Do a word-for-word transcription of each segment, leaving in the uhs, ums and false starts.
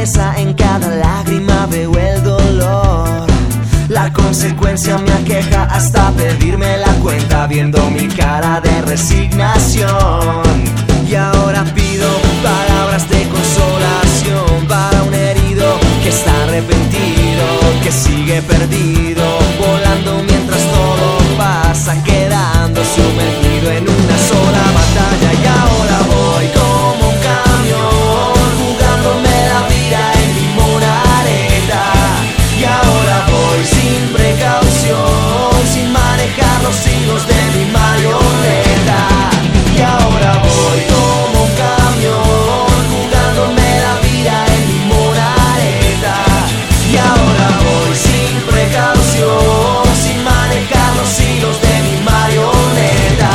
tristeza, en cada lágrima veo el dolor. La consecuencia me aqueja hasta pedirme la cuenta, viendo mi cara de resignación. Y ahora pido palabras de consolación para un herido que está arrepentido, que sigue perdido, volando mientras todo pasa, quedando sumergido en una sola batalla. Y ahora voy como un camión, jugándome la vida en mi monareta. Y ahora voy sin precaución, sin manejar los hilos de mi marioneta. Y ahora voy como un camión, jugándome la vida en mi monareta. Y ahora voy sin precaución, sin manejar los hilos de mi marioneta.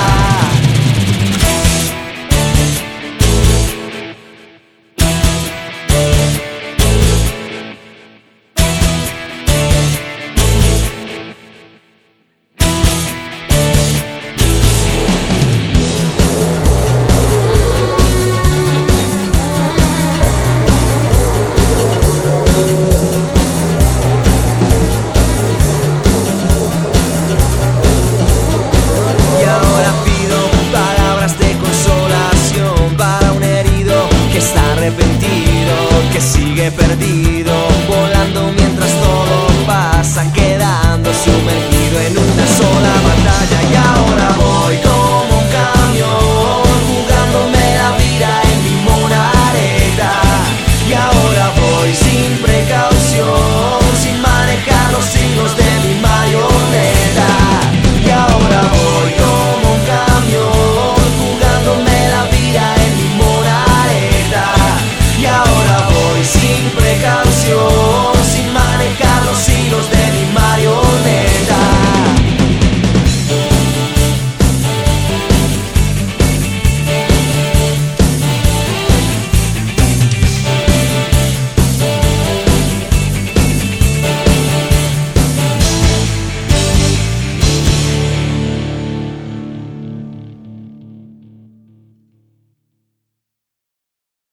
Que sigue perdido, volando mientras todo pasa, quedando sumergido en una sola batalla. Y ahora